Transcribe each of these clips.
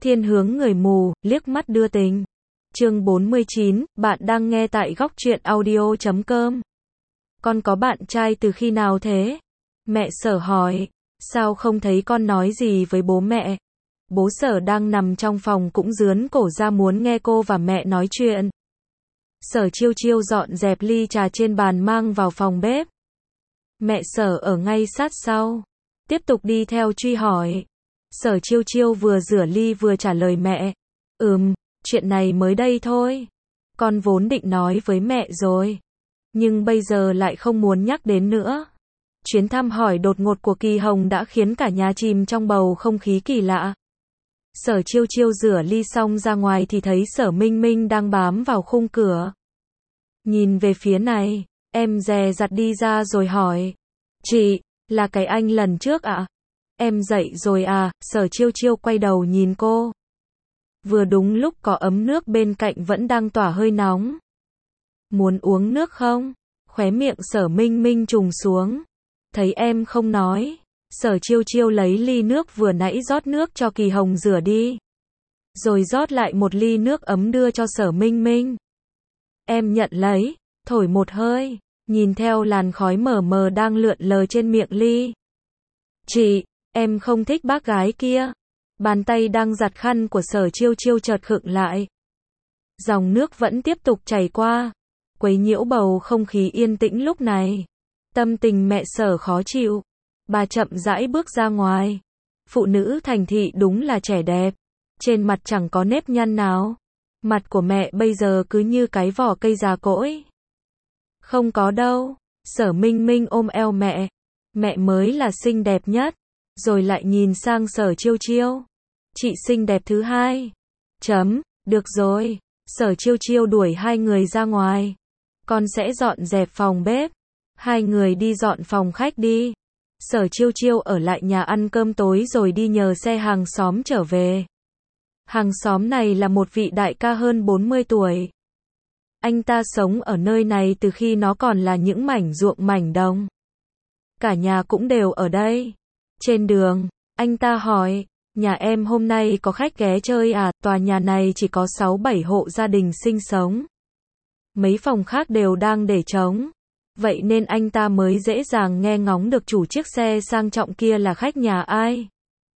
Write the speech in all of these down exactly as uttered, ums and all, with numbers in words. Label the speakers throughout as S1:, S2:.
S1: Thiên hướng người mù, liếc mắt đưa tình. Chương bốn mươi chín, bạn đang nghe tại góc truyện audio chấm com. Con có bạn trai từ khi nào thế? Mẹ Sở hỏi. Sao không thấy con nói gì với bố mẹ? Bố Sở đang nằm trong phòng cũng dướn cổ ra muốn nghe cô và mẹ nói chuyện. Sở Chiêu Chiêu dọn dẹp ly trà trên bàn mang vào phòng bếp. Mẹ Sở ở ngay sát sau. Tiếp tục đi theo truy hỏi. Sở Chiêu Chiêu vừa rửa ly vừa trả lời mẹ. Ừm, chuyện này mới đây thôi. Con vốn định nói với mẹ rồi. Nhưng bây giờ lại không muốn nhắc đến nữa. Chuyến thăm hỏi đột ngột của Kỳ Hồng đã khiến cả nhà chìm trong bầu không khí kỳ lạ. Sở Chiêu Chiêu rửa ly xong ra ngoài thì thấy Sở Minh Minh đang bám vào khung cửa. Nhìn về phía này, em dè dặt đi ra rồi hỏi. Chị, là cái anh lần trước ạ? À? Em dậy rồi à? Sở Chiêu Chiêu quay đầu nhìn cô. Vừa đúng lúc có ấm nước bên cạnh vẫn đang tỏa hơi nóng. Muốn uống nước không? Khóe miệng Sở Minh Minh trùng xuống. Thấy em không nói. Sở Chiêu Chiêu lấy ly nước vừa nãy rót nước cho Kỳ Hồng rửa đi. Rồi rót lại một ly nước ấm đưa cho Sở Minh Minh. Em nhận lấy, thổi một hơi, nhìn theo làn khói mờ mờ đang lượn lờ trên miệng ly. Chị, em không thích bác gái kia. Bàn tay đang giặt khăn của Sở Chiêu Chiêu chợt khựng lại. Dòng nước vẫn tiếp tục chảy qua, quấy nhiễu bầu không khí yên tĩnh lúc này. Tâm tình mẹ Sở khó chịu. Bà chậm rãi bước ra ngoài. Phụ nữ thành thị đúng là trẻ đẹp. Trên mặt chẳng có nếp nhăn nào. Mặt của mẹ bây giờ cứ như cái vỏ cây già cỗi. Không có đâu. Sở Minh Minh ôm eo mẹ. Mẹ mới là xinh đẹp nhất. Rồi lại nhìn sang Sở Chiêu Chiêu. Chị xinh đẹp thứ hai. Chấm, được rồi. Sở Chiêu Chiêu đuổi hai người ra ngoài. Con sẽ dọn dẹp phòng bếp. Hai người đi dọn phòng khách đi. Sở Chiêu Chiêu ở lại nhà ăn cơm tối rồi đi nhờ xe hàng xóm trở về. Hàng xóm này là một vị đại ca hơn bốn mươi tuổi. Anh ta sống ở nơi này từ khi nó còn là những mảnh ruộng mảnh đồng. Cả nhà cũng đều ở đây. Trên đường, anh ta hỏi, nhà em hôm nay có khách ghé chơi à? Tòa nhà này chỉ có sáu bảy hộ gia đình sinh sống. Mấy phòng khác đều đang để trống. Vậy nên anh ta mới dễ dàng nghe ngóng được chủ chiếc xe sang trọng kia là khách nhà ai.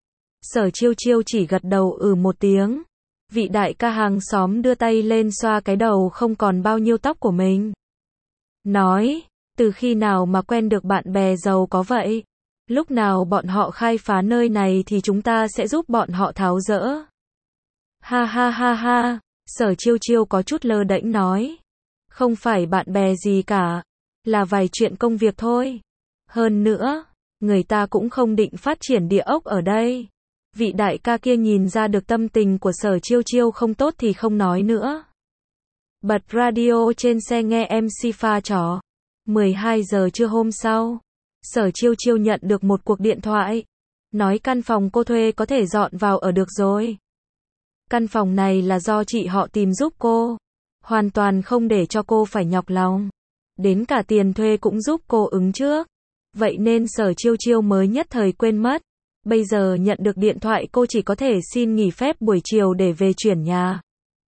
S1: Sở Chiêu Chiêu chỉ gật đầu ừ một tiếng. Vị đại ca hàng xóm đưa tay lên xoa cái đầu không còn bao nhiêu tóc của mình. Nói, từ khi nào mà quen được bạn bè giàu có vậy? Lúc nào bọn họ khai phá nơi này thì chúng ta sẽ giúp bọn họ tháo dỡ. Ha ha ha ha, Sở Chiêu Chiêu có chút lơ đễnh nói. Không phải bạn bè gì cả. Là vài chuyện công việc thôi. Hơn nữa, người ta cũng không định phát triển địa ốc ở đây. Vị đại ca kia nhìn ra được tâm tình của Sở Chiêu Chiêu không tốt thì không nói nữa. Bật radio trên xe nghe em xê pha trò. mười hai giờ trưa hôm sau, Sở Chiêu Chiêu nhận được một cuộc điện thoại. Nói căn phòng cô thuê có thể dọn vào ở được rồi. Căn phòng này là do chị họ tìm giúp cô. Hoàn toàn không để cho cô phải nhọc lòng. Đến cả tiền thuê cũng giúp cô ứng trước. Vậy nên Sở Chiêu Chiêu mới nhất thời quên mất. Bây giờ nhận được điện thoại cô chỉ có thể xin nghỉ phép buổi chiều để về chuyển nhà.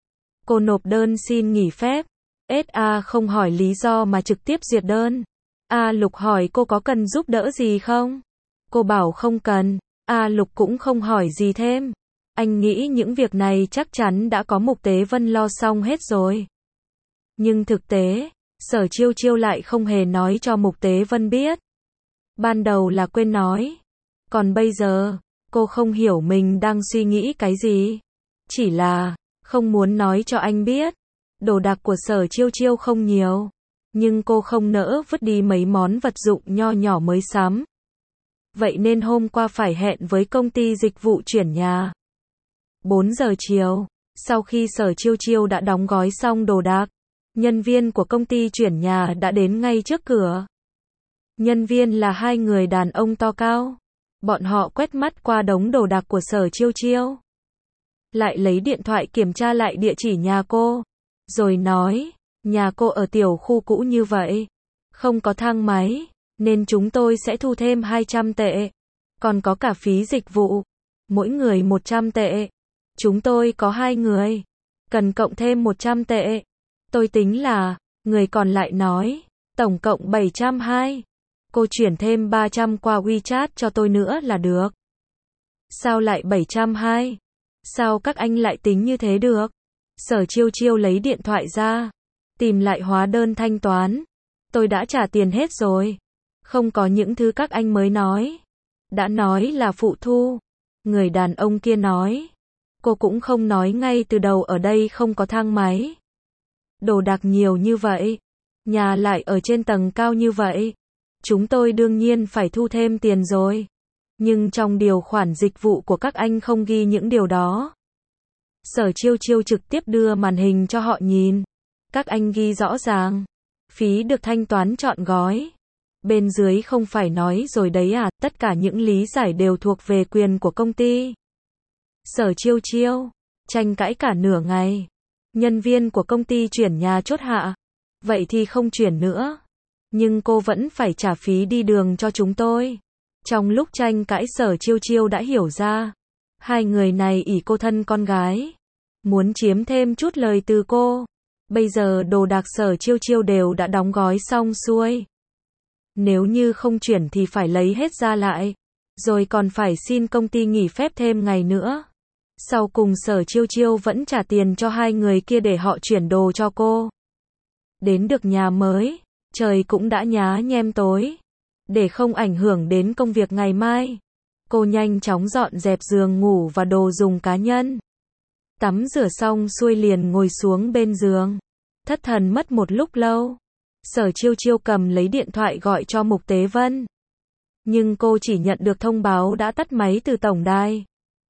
S1: Cô nộp đơn xin nghỉ phép. ét a không hỏi lý do mà trực tiếp duyệt đơn. A Lục hỏi cô có cần giúp đỡ gì không? Cô bảo không cần. A Lục cũng không hỏi gì thêm. Anh nghĩ những việc này chắc chắn đã có Mục Tế Vân lo xong hết rồi. Nhưng thực tế, Sở Chiêu Chiêu lại không hề nói cho Mục Tế Vân biết. Ban đầu là quên nói. Còn bây giờ, cô không hiểu mình đang suy nghĩ cái gì. Chỉ là, không muốn nói cho anh biết. Đồ đạc của Sở Chiêu Chiêu không nhiều. Nhưng cô không nỡ vứt đi mấy món vật dụng nho nhỏ mới sắm. Vậy nên hôm qua phải hẹn với công ty dịch vụ chuyển nhà. bốn giờ chiều, sau khi Sở Chiêu Chiêu đã đóng gói xong đồ đạc, nhân viên của công ty chuyển nhà đã đến ngay trước cửa. Nhân viên là hai người đàn ông to cao. Bọn họ quét mắt qua đống đồ đạc của Sở Chiêu Chiêu. Lại lấy điện thoại kiểm tra lại địa chỉ nhà cô. Rồi nói, nhà cô ở tiểu khu cũ như vậy. Không có thang máy, nên chúng tôi sẽ thu thêm hai trăm tệ. Còn có cả phí dịch vụ. Mỗi người một trăm tệ. Chúng tôi có hai người. Cần cộng thêm một trăm tệ. Tôi tính là, người còn lại nói, tổng cộng bảy trăm hai. Cô chuyển thêm ba trăm qua WeChat cho tôi nữa là được. Sao lại bảy trăm hai? Sao các anh lại tính như thế được? Sở Chiêu Chiêu lấy điện thoại ra, tìm lại hóa đơn thanh toán. Tôi đã trả tiền hết rồi. Không có những thứ các anh mới nói. Đã nói là phụ thu. Người đàn ông kia nói. Cô cũng không nói ngay từ đầu ở đây không có thang máy. Đồ đạc nhiều như vậy. Nhà lại ở trên tầng cao như vậy. Chúng tôi đương nhiên phải thu thêm tiền rồi. Nhưng trong điều khoản dịch vụ của các anh không ghi những điều đó. Sở Chiêu Chiêu trực tiếp đưa màn hình cho họ nhìn. Các anh ghi rõ ràng. Phí được thanh toán trọn gói. Bên dưới không phải nói rồi đấy à, tất cả những lý giải đều thuộc về quyền của công ty. Sở Chiêu Chiêu, tranh cãi cả nửa ngày. Nhân viên của công ty chuyển nhà chốt hạ. Vậy thì không chuyển nữa. Nhưng cô vẫn phải trả phí đi đường cho chúng tôi. Trong lúc tranh cãi Sở Chiêu Chiêu đã hiểu ra. Hai người này ỷ cô thân con gái. Muốn chiếm thêm chút lời từ cô. Bây giờ đồ đạc Sở Chiêu Chiêu đều đã đóng gói xong xuôi. Nếu như không chuyển thì phải lấy hết ra lại. Rồi còn phải xin công ty nghỉ phép thêm ngày nữa. Sau cùng Sở Chiêu Chiêu vẫn trả tiền cho hai người kia để họ chuyển đồ cho cô. Đến được nhà mới, trời cũng đã nhá nhem tối. Để không ảnh hưởng đến công việc ngày mai, cô nhanh chóng dọn dẹp giường ngủ và đồ dùng cá nhân. Tắm rửa xong xuôi liền ngồi xuống bên giường. Thất thần mất một lúc lâu. Sở Chiêu Chiêu cầm lấy điện thoại gọi cho Mục Tế Vân. Nhưng cô chỉ nhận được thông báo đã tắt máy từ tổng đài.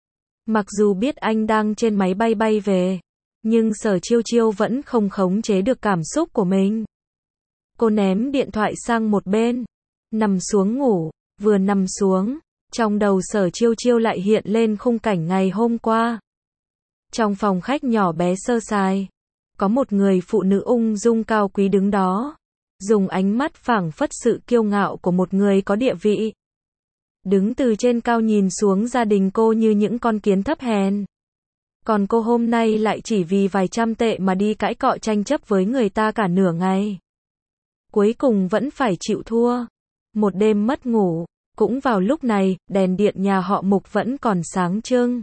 S1: Mặc dù biết anh đang trên máy bay bay về, nhưng Sở Chiêu Chiêu vẫn không khống chế được cảm xúc của mình. Cô ném điện thoại sang một bên, nằm xuống ngủ. Vừa nằm xuống, trong đầu Sở Chiêu Chiêu lại hiện lên khung cảnh ngày hôm qua. Trong phòng khách nhỏ bé sơ sài, có một người phụ nữ ung dung cao quý đứng đó, dùng ánh mắt phảng phất sự kiêu ngạo của một người có địa vị. Đứng từ trên cao nhìn xuống gia đình cô như những con kiến thấp hèn. Còn cô hôm nay lại chỉ vì vài trăm tệ mà đi cãi cọ tranh chấp với người ta cả nửa ngày. Cuối cùng vẫn phải chịu thua. Một đêm mất ngủ. Cũng vào lúc này, đèn điện nhà họ Mục vẫn còn sáng trưng.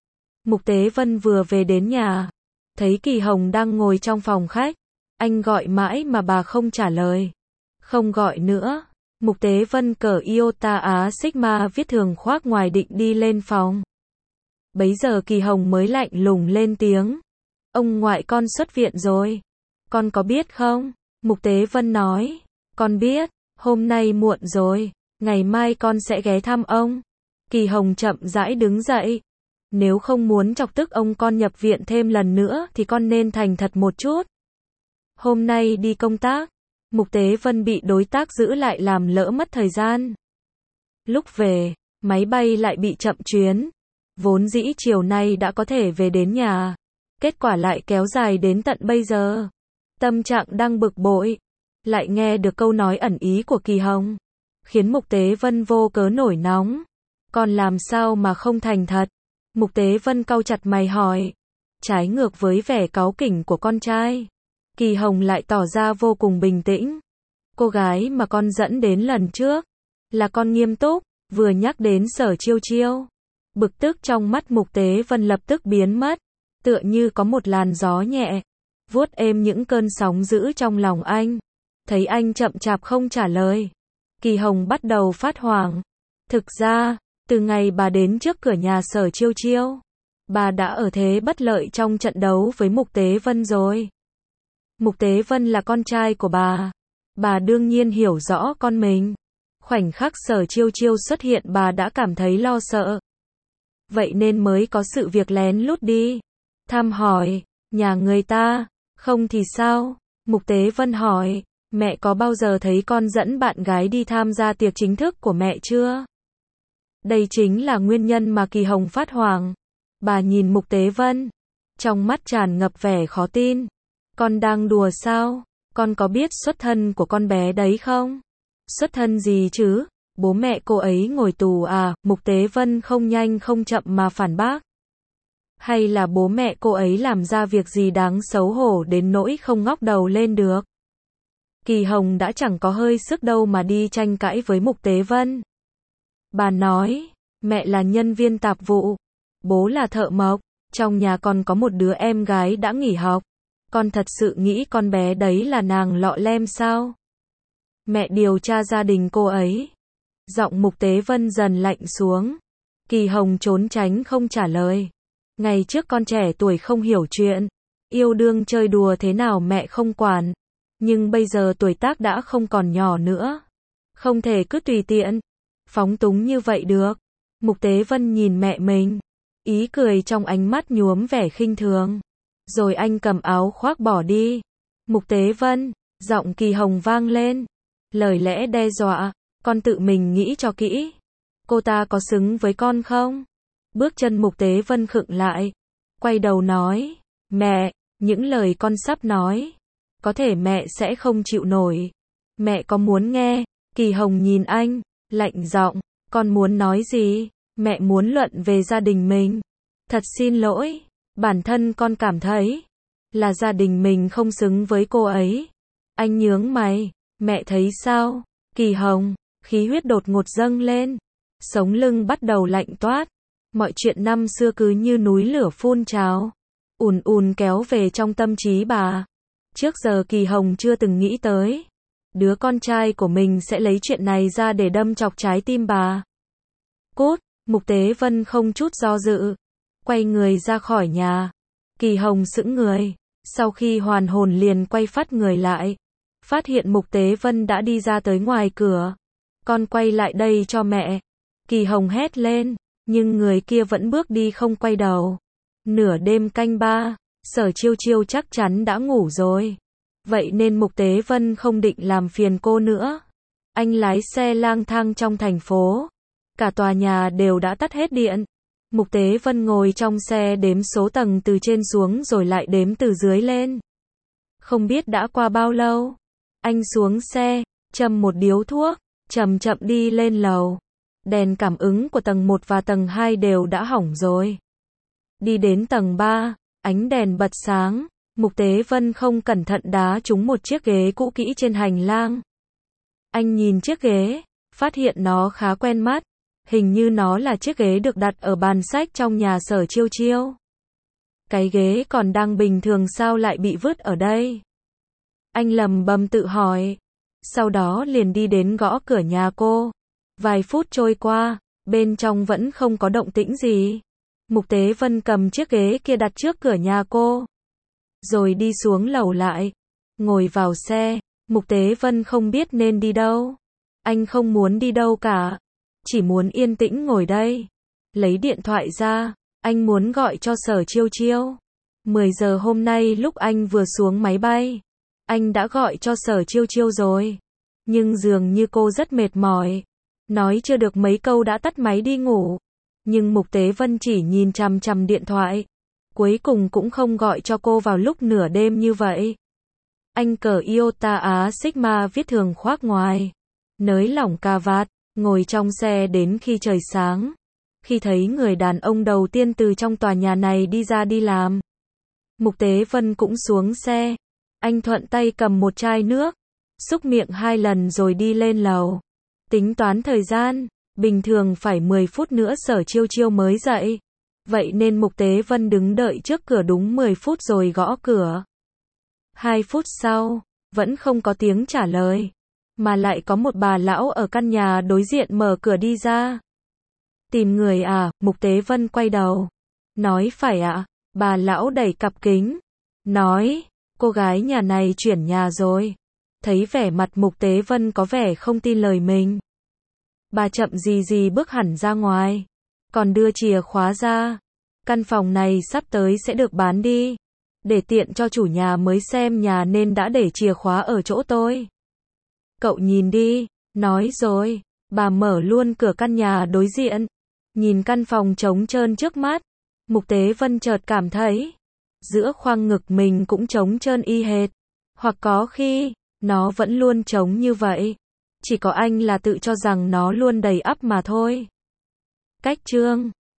S1: Mục Tế Vân vừa về đến nhà, thấy Kỳ Hồng đang ngồi trong phòng khách. Anh gọi mãi mà bà không trả lời. Không gọi nữa. Mục Tế Vân cởi Iota Á Sigma viết thường khoác ngoài định đi lên phòng. Bấy giờ Kỳ Hồng mới lạnh lùng lên tiếng. Ông ngoại con xuất viện rồi. Con có biết không? Mục Tế Vân nói. Con biết, hôm nay muộn rồi. Ngày mai con sẽ ghé thăm ông. Kỳ Hồng chậm rãi đứng dậy. Nếu không muốn chọc tức ông con nhập viện thêm lần nữa thì con nên thành thật một chút. Hôm nay đi công tác, Mục Tế Vân bị đối tác giữ lại làm lỡ mất thời gian. Lúc về, máy bay lại bị chậm chuyến. Vốn dĩ chiều nay đã có thể về đến nhà. Kết quả lại kéo dài đến tận bây giờ. Tâm trạng đang bực bội. Lại nghe được câu nói ẩn ý của Kỳ Hồng. Khiến Mục Tế Vân vô cớ nổi nóng. Còn làm sao mà không thành thật? Mục Tế Vân cau chặt mày hỏi. Trái ngược với vẻ cáu kỉnh của con trai, Kỳ Hồng lại tỏ ra vô cùng bình tĩnh. Cô gái mà con dẫn đến lần trước là con nghiêm túc. Vừa nhắc đến Sở Chiêu Chiêu, bực tức trong mắt Mục Tế Vân lập tức biến mất. Tựa như có một làn gió nhẹ vuốt êm những cơn sóng dữ trong lòng anh. Thấy anh chậm chạp không trả lời, Kỳ Hồng bắt đầu phát hoảng. Thực ra, từ ngày bà đến trước cửa nhà Sở Chiêu Chiêu, bà đã ở thế bất lợi trong trận đấu với Mục Tế Vân rồi. Mục Tế Vân là con trai của bà. Bà đương nhiên hiểu rõ con mình. Khoảnh khắc Sở Chiêu Chiêu xuất hiện bà đã cảm thấy lo sợ. Vậy nên mới có sự việc lén lút đi thăm hỏi nhà người ta. Không thì sao? Mục Tế Vân hỏi. Mẹ có bao giờ thấy con dẫn bạn gái đi tham gia tiệc chính thức của mẹ chưa? Đây chính là nguyên nhân mà Kỳ Hồng phát hoảng. Bà nhìn Mục Tế Vân, trong mắt tràn ngập vẻ khó tin. Con đang đùa sao? Con có biết xuất thân của con bé đấy không? Xuất thân gì chứ? Bố mẹ cô ấy ngồi tù à? Mục Tế Vân không nhanh không chậm mà phản bác. Hay là bố mẹ cô ấy làm ra việc gì đáng xấu hổ đến nỗi không ngóc đầu lên được? Kỳ Hồng đã chẳng có hơi sức đâu mà đi tranh cãi với Mục Tế Vân. Bà nói, mẹ là nhân viên tạp vụ, bố là thợ mộc, trong nhà còn có một đứa em gái đã nghỉ học. Con thật sự nghĩ con bé đấy là nàng lọ lem sao? Mẹ điều tra gia đình cô ấy. Giọng Mục Tế Vân dần lạnh xuống. Kỳ Hồng trốn tránh không trả lời. Ngày trước con trẻ tuổi không hiểu chuyện, yêu đương chơi đùa thế nào mẹ không quản. Nhưng bây giờ tuổi tác đã không còn nhỏ nữa. Không thể cứ tùy tiện, phóng túng như vậy được. Mục Tế Vân nhìn mẹ mình, ý cười trong ánh mắt nhuốm vẻ khinh thường. Rồi anh cầm áo khoác bỏ đi. Mục Tế Vân, giọng Kỳ Hồng vang lên. Lời lẽ đe dọa, con tự mình nghĩ cho kỹ. Cô ta có xứng với con không? Bước chân Mục Tế Vân khựng lại. Quay đầu nói, mẹ, những lời con sắp nói, có thể mẹ sẽ không chịu nổi. Mẹ có muốn nghe? Kỳ Hồng nhìn anh, lạnh giọng, con muốn nói gì? Mẹ muốn luận về gia đình mình. Thật xin lỗi, bản thân con cảm thấy là gia đình mình không xứng với cô ấy. Anh nhướng mày, mẹ thấy sao? Kỳ Hồng, khí huyết đột ngột dâng lên, sống lưng bắt đầu lạnh toát. Mọi chuyện năm xưa cứ như núi lửa phun trào, ùn ùn kéo về trong tâm trí bà. Trước giờ Kỳ Hồng chưa từng nghĩ tới đứa con trai của mình sẽ lấy chuyện này ra để đâm chọc trái tim bà. Cút, Mục Tế Vân không chút do dự, quay người ra khỏi nhà. Kỳ Hồng sững người, sau khi hoàn hồn liền quay phát người lại, phát hiện Mục Tế Vân đã đi ra tới ngoài cửa. Con quay lại đây cho mẹ. Kỳ Hồng hét lên, nhưng người kia vẫn bước đi không quay đầu. Nửa đêm canh ba, Sở Chiêu Chiêu chắc chắn đã ngủ rồi. Vậy nên Mục Tế Vân không định làm phiền cô nữa. Anh lái xe lang thang trong thành phố. Cả tòa nhà đều đã tắt hết điện. Mục Tế Vân ngồi trong xe đếm số tầng từ trên xuống rồi lại đếm từ dưới lên. Không biết đã qua bao lâu. Anh xuống xe, châm một điếu thuốc, chậm chậm đi lên lầu. Đèn cảm ứng của tầng một và tầng hai đều đã hỏng rồi. Đi đến tầng ba, ánh đèn bật sáng. Mục Tế Vân không cẩn thận đá trúng một chiếc ghế cũ kỹ trên hành lang. Anh nhìn chiếc ghế, phát hiện nó khá quen mắt. Hình như nó là chiếc ghế được đặt ở bàn sách trong nhà Sở Chiêu Chiêu. Cái ghế còn đang bình thường sao lại bị vứt ở đây? Anh lầm bầm tự hỏi. Sau đó liền đi đến gõ cửa nhà cô. Vài phút trôi qua, bên trong vẫn không có động tĩnh gì. Mục Tế Vân cầm chiếc ghế kia đặt trước cửa nhà cô. Rồi đi xuống lầu lại. Ngồi vào xe, Mục Tế Vân không biết nên đi đâu. Anh không muốn đi đâu cả. Chỉ muốn yên tĩnh ngồi đây. Lấy điện thoại ra, anh muốn gọi cho Sở Chiêu Chiêu. mười giờ hôm nay lúc anh vừa xuống máy bay, anh đã gọi cho Sở Chiêu Chiêu rồi. Nhưng dường như cô rất mệt mỏi. Nói chưa được mấy câu đã tắt máy đi ngủ. Nhưng Mục Tế Vân chỉ nhìn chằm chằm điện thoại. Cuối cùng cũng không gọi cho cô vào lúc nửa đêm như vậy. Anh cởi Iota Á Sigma viết thường khoác ngoài, nới lỏng cà vạt, ngồi trong xe đến khi trời sáng. Khi thấy người đàn ông đầu tiên từ trong tòa nhà này đi ra đi làm, Mục Tế Vân cũng xuống xe. Anh thuận tay cầm một chai nước, xúc miệng hai lần rồi đi lên lầu. Tính toán thời gian, bình thường phải mười phút nữa Sở Chiêu Chiêu mới dậy. Vậy nên Mục Tế Vân đứng đợi trước cửa đúng mười phút rồi gõ cửa. Hai phút sau, vẫn không có tiếng trả lời. Mà lại có một bà lão ở căn nhà đối diện mở cửa đi ra. Tìm người à? Mục Tế Vân quay đầu. Nói phải ạ. Bà lão đẩy cặp kính. Nói, cô gái nhà này chuyển nhà rồi. Thấy vẻ mặt Mục Tế Vân có vẻ không tin lời mình. Bà chậm gì gì bước hẳn ra ngoài. Còn đưa chìa khóa ra. Căn phòng này sắp tới sẽ được bán đi. Để tiện cho chủ nhà mới xem nhà nên đã để chìa khóa ở chỗ tôi. Cậu nhìn đi. Nói rồi, bà mở luôn cửa căn nhà đối diện. Nhìn căn phòng trống trơn trước mắt, Mục Tế Vân chợt cảm thấy giữa khoang ngực mình cũng trống trơn y hệt. Hoặc có khi, nó vẫn luôn trống như vậy. Chỉ có anh là tự cho rằng nó luôn đầy ắp mà thôi. Cách chương